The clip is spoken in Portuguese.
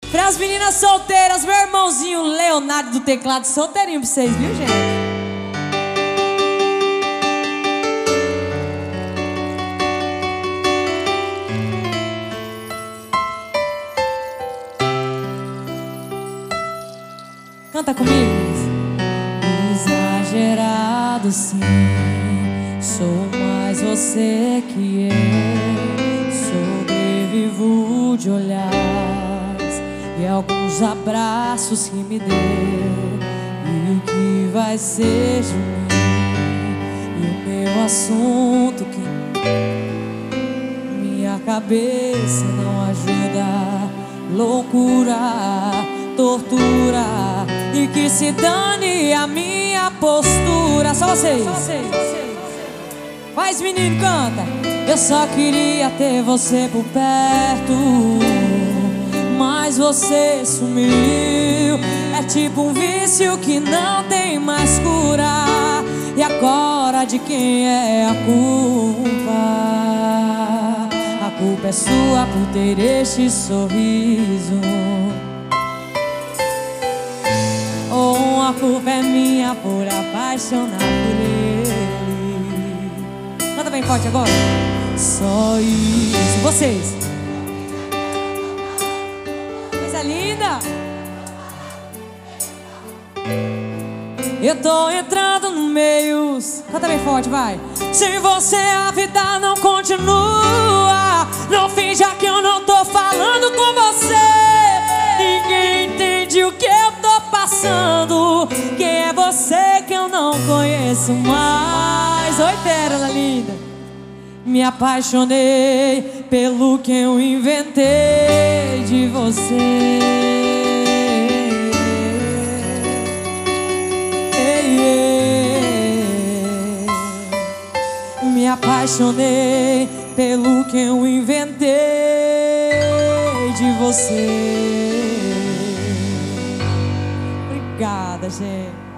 Pras meninas solteiras, meu irmãozinho Leonardo do teclado, solteirinho pra vocês, viu, gente? Canta comigo. Exagerado sim, sou mais você que eu. Sobrevivo de olhares e alguns abraços que me deu. E o que vai ser de mim e o meu assunto que minha cabeça não ajuda. Loucura, tortura, e que se dane a minha postura. Só vocês. Faz, menino, canta. Eu só queria ter você por perto, mas você sumiu. É tipo um vício que não tem mais cura. E agora de quem é a culpa? A culpa é sua por ter este sorriso, ou a culpa é minha por apaixonar por ele? Canta bem forte agora. Só isso. Vocês. Coisa linda. Eu tô entrando no meio. Canta bem forte, vai. Sem você a vida não continua. Não finja que eu não tô falando com você. Ninguém entende o que eu tô passando. Quem é você que eu não conheço mais? Oi, pérola linda. Me apaixonei pelo que eu inventei de você. Me apaixonei pelo que eu inventei de você. Obrigada, gente.